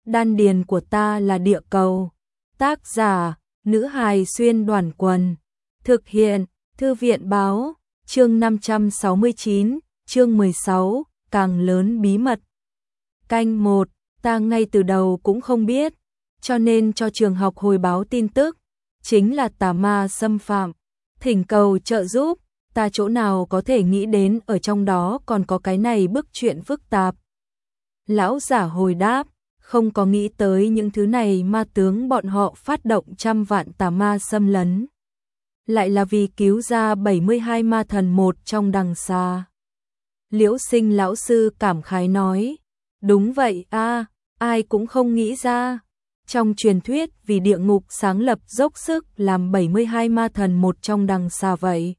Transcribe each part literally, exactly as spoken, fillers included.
Đan điền của ta là địa cầu. Tác giả, nữ hài xuyên đoàn quần. Thực hiện, Thư viện báo, chương năm trăm sáu mươi chín, chương mười sáu, càng lớn bí mật. Canh một, ta ngay từ đầu cũng không biết, cho nên cho trường học hồi báo tin tức, chính là tà ma xâm phạm, thỉnh cầu trợ giúp, ta chỗ nào có thể nghĩ đến ở trong đó còn có cái này bức chuyện phức tạp. Lão giả hồi đáp, không có nghĩ tới những thứ này ma tướng bọn họ phát động trăm vạn tà ma xâm lấn. Lại là vì cứu ra bảy mươi hai ma thần một trong đằng xa. Liễu Sinh lão sư cảm khái nói, đúng vậy a, ai cũng không nghĩ ra. Trong truyền thuyết vì địa ngục sáng lập dốc sức làm bảy mươi hai ma thần một trong đằng xa vậy.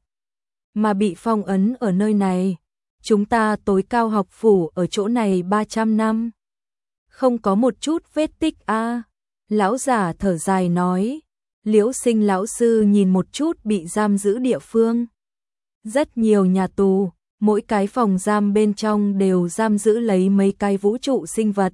Mà bị phong ấn ở nơi này, chúng ta tối cao học phủ ở chỗ này ba trăm năm. Không có một chút vết tích a. Lão giả thở dài nói. Liễu Sinh lão sư nhìn một chút bị giam giữ địa phương. Rất nhiều nhà tù, mỗi cái phòng giam bên trong đều giam giữ lấy mấy cái vũ trụ sinh vật.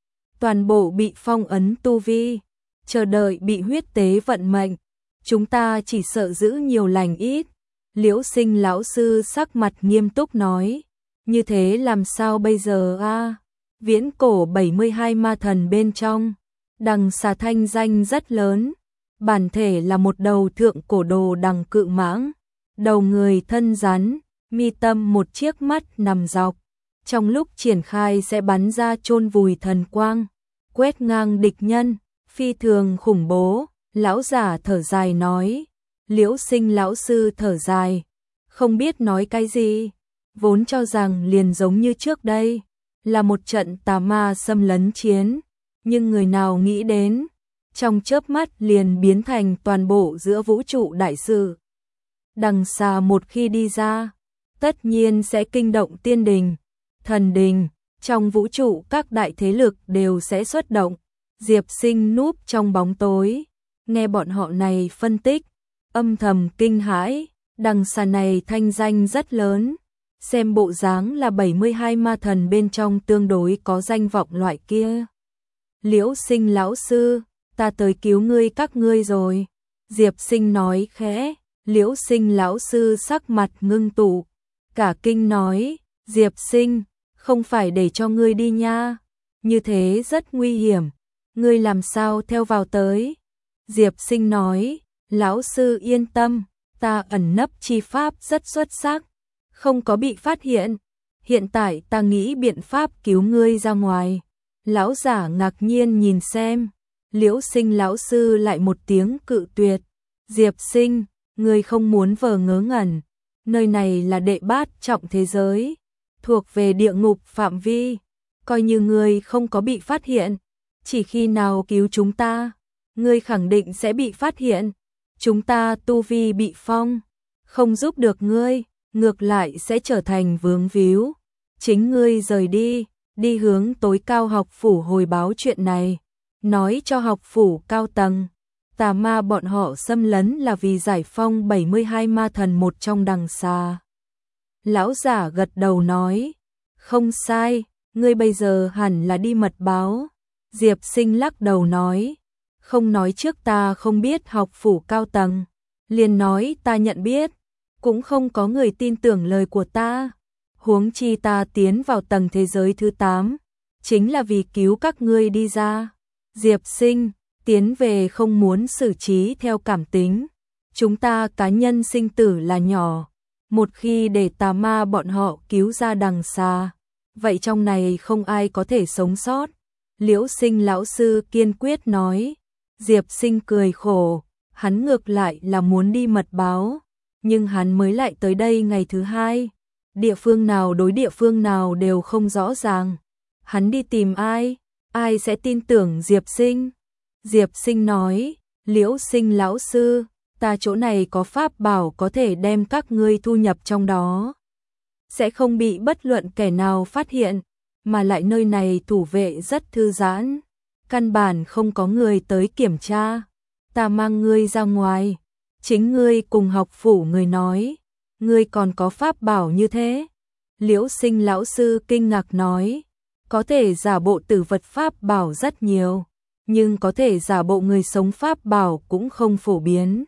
Toàn bộ bị phong ấn tu vi, chờ đợi bị huyết tế vận mệnh. Chúng ta chỉ sợ giữ nhiều lành ít. Liễu Sinh lão sư sắc mặt nghiêm túc nói. Như thế làm sao bây giờ a? Viễn cổ bảy mươi hai ma thần bên trong, đằng xà thanh danh rất lớn. Bản thể là một đầu thượng cổ đồ đằng cự mãng, đầu người thân rắn, mi tâm một chiếc mắt nằm dọc. Trong lúc triển khai sẽ bắn ra chôn vùi thần quang, quét ngang địch nhân, phi thường khủng bố. Lão giả thở dài nói. Liễu Sinh lão sư thở dài, không biết nói cái gì, vốn cho rằng liền giống như trước đây, là một trận tà ma xâm lấn chiến, nhưng người nào nghĩ đến, trong chớp mắt liền biến thành toàn bộ giữa vũ trụ đại sự. Đằng xa một khi đi ra, tất nhiên sẽ kinh động tiên đình, thần đình, trong vũ trụ các đại thế lực đều sẽ xuất động. Diệp Sinh núp trong bóng tối, nghe bọn họ này phân tích, âm thầm kinh hãi, đằng xa này thanh danh rất lớn, xem bộ dáng là bảy mươi hai ma thần bên trong tương đối có danh vọng loại kia. Liễu Sinh lão sư, ta tới cứu ngươi các ngươi rồi. Diệp Sinh nói khẽ. Liễu Sinh lão sư sắc mặt ngưng tụ, cả kinh nói, Diệp Sinh, không phải để cho ngươi đi nha, như thế rất nguy hiểm, ngươi làm sao theo vào tới. Diệp Sinh nói, lão sư yên tâm, ta ẩn nấp chi pháp rất xuất sắc, không có bị phát hiện, hiện tại ta nghĩ biện pháp cứu ngươi ra ngoài. Lão giả ngạc nhiên nhìn xem, Liễu Sinh lão sư lại một tiếng cự tuyệt. Diệp Sinh, ngươi không muốn vờ ngớ ngẩn, nơi này là đệ bát trọng thế giới, thuộc về địa ngục phạm vi, coi như ngươi không có bị phát hiện, chỉ khi nào cứu chúng ta, ngươi khẳng định sẽ bị phát hiện. Chúng ta tu vi bị phong, không giúp được ngươi, ngược lại sẽ trở thành vướng víu. Chính ngươi rời đi, đi hướng tối cao học phủ hồi báo chuyện này, nói cho học phủ cao tầng, tà ma bọn họ xâm lấn là vì giải phong bảy mươi hai ma thần một trong đằng xa. Lão giả gật đầu nói, không sai, ngươi bây giờ hẳn là đi mật báo. Diệp Sinh lắc đầu nói, không nói trước ta không biết học phủ cao tầng, liền nói ta nhận biết, cũng không có người tin tưởng lời của ta. Huống chi ta tiến vào tầng thế giới thứ tám, chính là vì cứu các ngươi đi ra. Diệp Sinh, tiến về không muốn xử trí theo cảm tính. Chúng ta cá nhân sinh tử là nhỏ, một khi để tà ma bọn họ cứu ra đằng xa, vậy trong này không ai có thể sống sót. Liễu Sinh lão sư kiên quyết nói. Diệp Sinh cười khổ, hắn ngược lại là muốn đi mật báo, nhưng hắn mới lại tới đây ngày thứ hai, địa phương nào đối địa phương nào đều không rõ ràng. Hắn đi tìm ai, ai sẽ tin tưởng Diệp Sinh? Diệp Sinh nói, Liễu Sinh lão sư, ta chỗ này có pháp bảo có thể đem các ngươi thu nhập trong đó, sẽ không bị bất luận kẻ nào phát hiện, mà lại nơi này thủ vệ rất thư giãn, căn bản không có người tới kiểm tra. Ta mang ngươi ra ngoài, chính ngươi cùng học phủ người nói, ngươi còn có pháp bảo như thế. Liễu Sinh lão sư kinh ngạc nói, Có thể giả bộ tử vật pháp bảo rất nhiều, nhưng có thể giả bộ người sống pháp bảo cũng không phổ biến.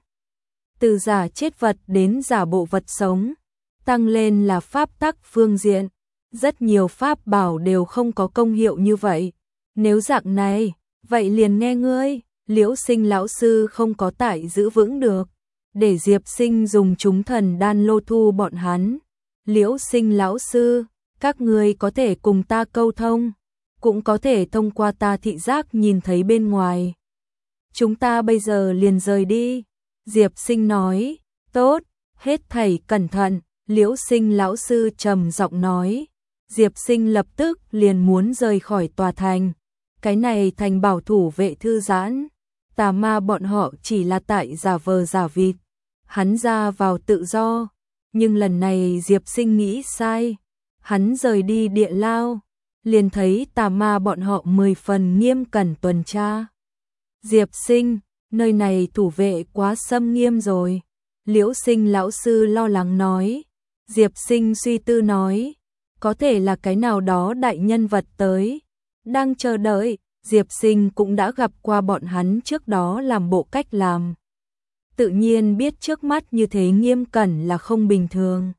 Từ giả chết vật đến giả bộ vật sống, tăng lên là pháp tắc phương diện. Rất nhiều pháp bảo đều không có công hiệu như vậy. Nếu dạng này, vậy liền nghe ngươi, Liễu Sinh lão sư không có tại giữ vững được. Để Diệp Sinh dùng chúng thần đan lô thu bọn hắn. Liễu Sinh lão sư, các ngươi có thể cùng ta câu thông, cũng có thể thông qua ta thị giác nhìn thấy bên ngoài. Chúng ta bây giờ liền rời đi. Diệp Sinh nói, tốt, hết thảy cẩn thận. Liễu Sinh lão sư trầm giọng nói. Diệp Sinh lập tức liền muốn rời khỏi tòa thành. Cái này thành bảo thủ vệ thư giãn. Tà ma bọn họ chỉ là tại giả vờ giả vịt. Hắn ra vào tự do. Nhưng lần này Diệp Sinh nghĩ sai. Hắn rời đi địa lao. Liền thấy tà ma bọn họ mười phần nghiêm cẩn tuần tra. Diệp Sinh, nơi này thủ vệ quá xâm nghiêm rồi. Liễu Sinh lão sư lo lắng nói. Diệp Sinh suy tư nói. Có thể là cái nào đó đại nhân vật tới. Đang chờ đợi, Diệp Sinh cũng đã gặp qua bọn hắn trước đó làm bộ cách làm. Tự nhiên biết trước mắt như thế nghiêm cẩn là không bình thường.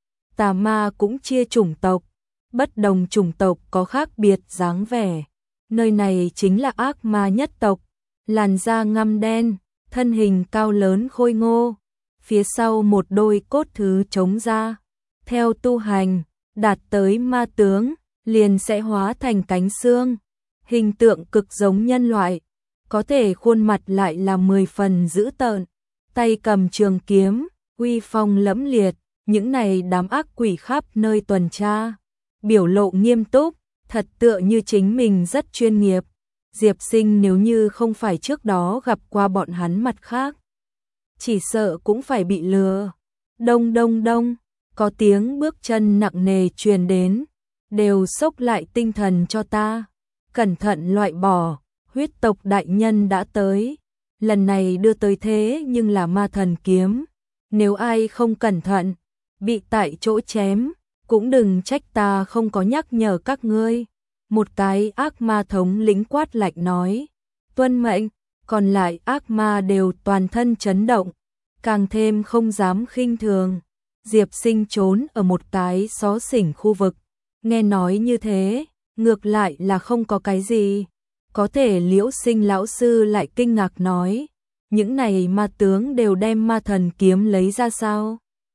Tà ma cũng chia chủng tộc. Bất đồng chủng tộc có khác biệt dáng vẻ. Nơi này chính là ác ma nhất tộc. Làn da ngăm đen, thân hình cao lớn khôi ngô. Phía sau một đôi cốt thứ trống ra. Theo tu hành, đạt tới ma tướng, liền sẽ hóa thành cánh xương. Hình tượng cực giống nhân loại. Có thể khuôn mặt lại là mười phần dữ tợn. Tay cầm trường kiếm, uy phong lẫm liệt. Những này đám ác quỷ khắp nơi tuần tra. Biểu lộ nghiêm túc, thật tựa như chính mình rất chuyên nghiệp. Diệp Sinh nếu như không phải trước đó gặp qua bọn hắn mặt khác, chỉ sợ cũng phải bị lừa. Đông đông đông, có tiếng bước chân nặng nề truyền đến, đều xốc lại tinh thần cho ta. Cẩn thận loại bỏ, huyết tộc đại nhân đã tới. Lần này đưa tới thế nhưng là ma thần kiếm. Nếu ai không cẩn thận, bị tại chỗ chém, cũng đừng trách ta không có nhắc nhở các ngươi. Một cái ác ma thống lĩnh quát lạnh nói. Tuân mệnh, còn lại ác ma đều toàn thân chấn động, càng thêm không dám khinh thường. Diệp Sinh trốn ở một cái xó xỉnh khu vực. Nghe nói như thế, ngược lại là không có cái gì. Có thể Liễu Sinh lão sư lại kinh ngạc nói. Những này ma tướng đều đem ma thần kiếm lấy ra sao?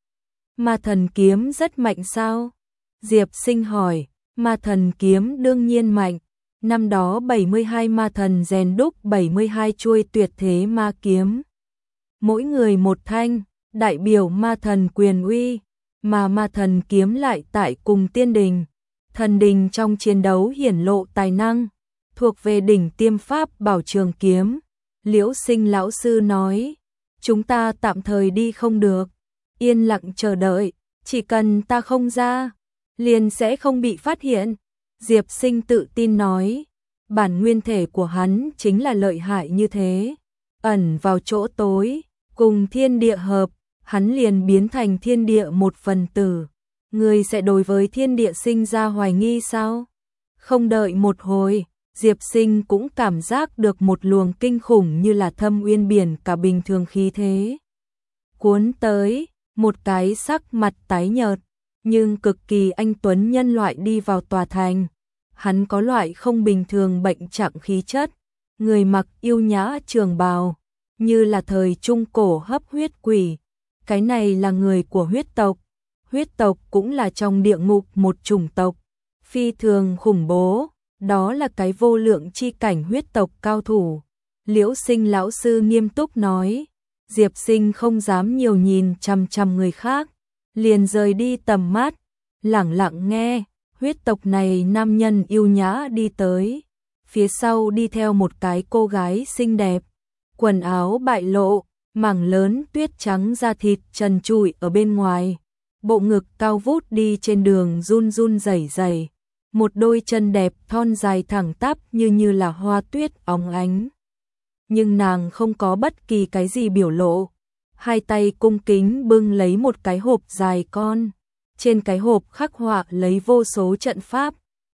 Ma thần kiếm rất mạnh sao? Diệp Sinh hỏi. Ma thần kiếm đương nhiên mạnh. Năm đó bảy mươi hai ma thần rèn đúc bảy mươi hai chuôi tuyệt thế ma kiếm. Mỗi người một thanh, đại biểu ma thần quyền uy. Mà ma thần kiếm lại tại cùng tiên đình. Thần đình trong chiến đấu hiển lộ tài năng. Thuộc về đỉnh tiêm pháp bảo trường kiếm. Liễu Sinh lão sư nói. Chúng ta tạm thời đi không được. Yên lặng chờ đợi. Chỉ cần ta không ra, liền sẽ không bị phát hiện. Diệp Sinh tự tin nói. Bản nguyên thể của hắn chính là lợi hại như thế. Ẩn vào chỗ tối, cùng thiên địa hợp, hắn liền biến thành thiên địa một phần tử. Người sẽ đối với thiên địa sinh ra hoài nghi sao? Không đợi một hồi, Diệp Sinh cũng cảm giác được một luồng kinh khủng như là thâm uyên biển cả bình thường khí thế. Cuốn tới, một cái sắc mặt tái nhợt, nhưng cực kỳ anh tuấn nhân loại đi vào tòa thành. Hắn có loại không bình thường bệnh trạng khí chất, người mặc yêu nhã trường bào, như là thời trung cổ hấp huyết quỷ. Cái này là người của huyết tộc. Huyết tộc cũng là trong địa ngục một chủng tộc, phi thường khủng bố, đó là cái vô lượng chi cảnh huyết tộc cao thủ. Liễu Sinh lão sư nghiêm túc nói. Diệp Sinh không dám nhiều nhìn chằm chằm người khác, liền rời đi tầm mắt, lẳng lặng nghe. Huyết tộc này nam nhân yêu nhã đi tới, phía sau đi theo một cái cô gái xinh đẹp, quần áo bại lộ, mảng lớn tuyết trắng da thịt trần trụi ở bên ngoài, bộ ngực cao vút đi trên đường run run rẩy rẩy, một đôi chân đẹp thon dài thẳng tắp như như là hoa tuyết óng ánh. Nhưng nàng không có bất kỳ cái gì biểu lộ, hai tay cung kính bưng lấy một cái hộp dài con. Trên cái hộp khắc họa lấy vô số trận pháp,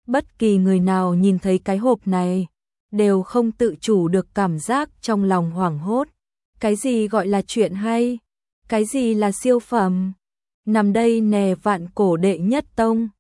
Bất kỳ người nào nhìn thấy cái hộp này, đều không tự chủ được cảm giác trong lòng hoảng hốt. Cái gì gọi là chuyện hay? Cái gì là siêu phẩm? Nằm đây nè vạn cổ đệ nhất tông.